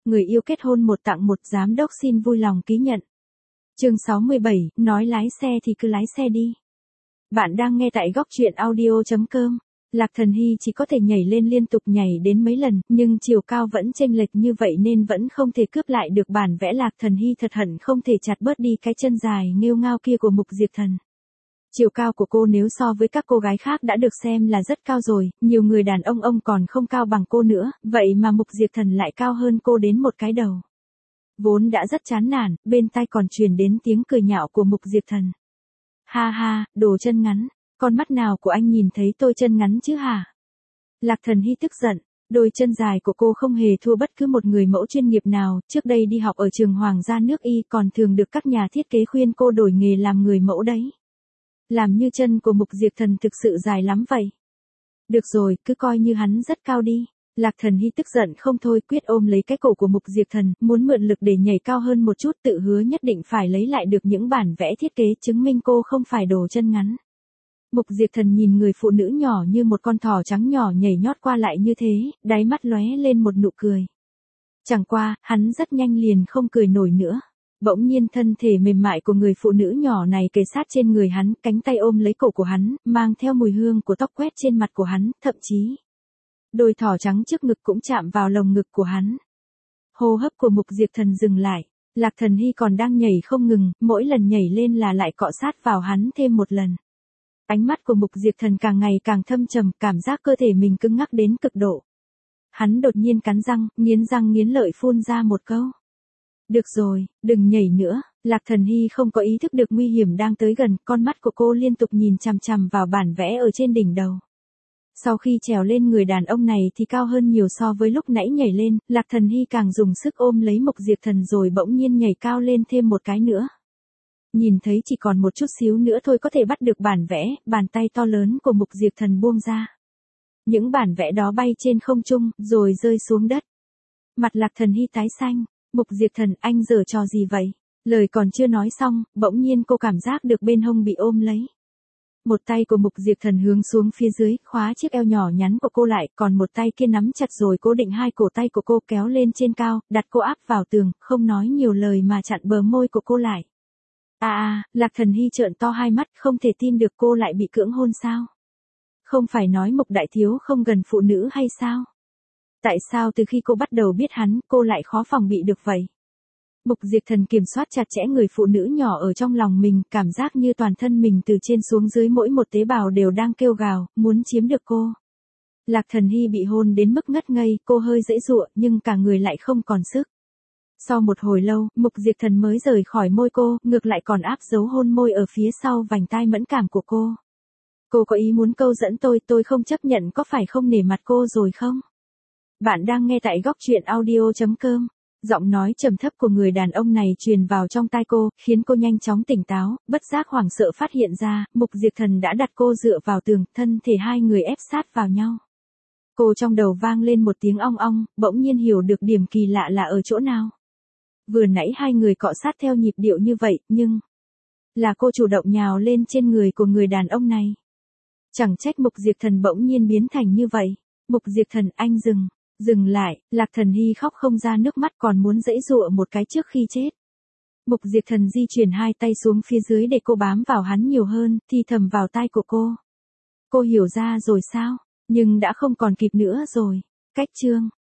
người yêu kết hôn một tặng một, giám đốc xin vui lòng ký nhận. Chương 67, nói lái xe thì cứ lái xe đi. Bạn đang nghe tại góc truyện audio.com. Lạc Thần Hy chỉ có thể nhảy lên liên tục nhảy đến mấy lần, nhưng chiều cao vẫn chênh lệch như vậy nên vẫn không thể cướp lại được bản vẽ. Lạc Thần Hy thật hận không thể chặt bớt đi cái chân dài nghêu ngao kia của Mục Diệp Thần. Chiều cao của cô nếu so với các cô gái khác đã được xem là rất cao rồi, nhiều người đàn ông còn không cao bằng cô nữa, vậy mà Mục Diệp Thần lại cao hơn cô đến một cái đầu. Vốn đã rất chán nản, bên tai còn truyền đến tiếng cười nhạo của Mục Diệp Thần. Ha ha, đồ chân ngắn, con mắt nào của anh nhìn thấy tôi chân ngắn chứ hả? Lạc Thần Hy tức giận, đôi chân dài của cô không hề thua bất cứ một người mẫu chuyên nghiệp nào, trước đây đi học ở trường Hoàng gia nước Y còn thường được các nhà thiết kế khuyên cô đổi nghề làm người mẫu đấy. Làm như chân của Mục Diệp Thần thực sự dài lắm vậy. Được rồi, cứ coi như hắn rất cao đi. Lạc Thần Hy tức giận không thôi, quyết ôm lấy cái cổ của Mục Diệp Thần, muốn mượn lực để nhảy cao hơn một chút, tự hứa nhất định phải lấy lại được những bản vẽ thiết kế chứng minh cô không phải đồ chân ngắn. Mục Diệp Thần nhìn người phụ nữ nhỏ như một con thỏ trắng nhỏ nhảy nhót qua lại như thế, đáy mắt lóe lên một nụ cười. Chẳng qua, hắn rất nhanh liền không cười nổi nữa. Bỗng nhiên thân thể mềm mại của người phụ nữ nhỏ này kề sát trên người hắn, cánh tay ôm lấy cổ của hắn, mang theo mùi hương của tóc quét trên mặt của hắn, thậm chí đôi thỏ trắng trước ngực cũng chạm vào lồng ngực của hắn. Hô hấp của Mục Diệp Thần dừng lại, Lạc Thần Hy còn đang nhảy không ngừng, mỗi lần nhảy lên là lại cọ sát vào hắn thêm một lần. Ánh mắt của Mục Diệp Thần càng ngày càng thâm trầm, cảm giác cơ thể mình cứng ngắc đến cực độ. Hắn đột nhiên cắn răng nghiến lợi phun ra một câu. Được rồi, đừng nhảy nữa. Lạc Thần Hy không có ý thức được nguy hiểm đang tới gần, con mắt của cô liên tục nhìn chằm chằm vào bản vẽ ở trên đỉnh đầu. Sau khi trèo lên người đàn ông này thì cao hơn nhiều so với lúc nãy nhảy lên, Lạc Thần Hy càng dùng sức ôm lấy Mục Diệp Thần rồi bỗng nhiên nhảy cao lên thêm một cái nữa. Nhìn thấy chỉ còn một chút xíu nữa thôi có thể bắt được bản vẽ, bàn tay to lớn của Mục Diệp Thần buông ra. Những bản vẽ đó bay trên không trung, rồi rơi xuống đất. Mặt Lạc Thần Hy tái xanh. Mục Diệp Thần, anh giở trò gì vậy? Lời còn chưa nói xong, bỗng nhiên cô cảm giác được bên hông bị ôm lấy. Một tay của Mục Diệp Thần hướng xuống phía dưới, khóa chiếc eo nhỏ nhắn của cô lại, còn một tay kia nắm chặt rồi cố định hai cổ tay của cô kéo lên trên cao, đặt cô áp vào tường, không nói nhiều lời mà chặn bờ môi của cô lại. Lạc Thần Hy trợn to hai mắt, không thể tin được cô lại bị cưỡng hôn sao? Không phải nói Mục đại thiếu không gần phụ nữ hay sao? Tại sao từ khi cô bắt đầu biết hắn, cô lại khó phòng bị được vậy? Mục Diệp Thần kiểm soát chặt chẽ người phụ nữ nhỏ ở trong lòng mình, cảm giác như toàn thân mình từ trên xuống dưới mỗi một tế bào đều đang kêu gào, muốn chiếm được cô. Lạc Thần Hy bị hôn đến mức ngất ngây, cô hơi giãy giụa nhưng cả người lại không còn sức. Sau một hồi lâu, Mục Diệp Thần mới rời khỏi môi cô, ngược lại còn áp dấu hôn môi ở phía sau vành tai mẫn cảm của cô. Cô có ý muốn câu dẫn tôi không chấp nhận, có phải không nể mặt cô rồi không? Bạn đang nghe tại góc truyện audio.com. Giọng nói trầm thấp của người đàn ông này truyền vào trong tai cô, khiến cô nhanh chóng tỉnh táo, bất giác hoảng sợ phát hiện ra, Mục Diệp Thần đã đặt cô dựa vào tường, thân thể hai người ép sát vào nhau. Cô trong đầu vang lên một tiếng ong ong, bỗng nhiên hiểu được điểm kỳ lạ là ở chỗ nào. Vừa nãy hai người cọ sát theo nhịp điệu như vậy, nhưng là cô chủ động nhào lên trên người của người đàn ông này. Chẳng trách Mục Diệp Thần bỗng nhiên biến thành như vậy. Mục Diệp Thần, anh dừng lại. Lạc Thần Hy khóc không ra nước mắt, còn muốn giãy giụa một cái trước khi chết. Mục Diệp Thần di chuyển hai tay xuống phía dưới để cô bám vào hắn nhiều hơn, thì thầm vào tai của cô. Cô hiểu ra rồi sao? Nhưng đã không còn kịp nữa rồi. Cách chương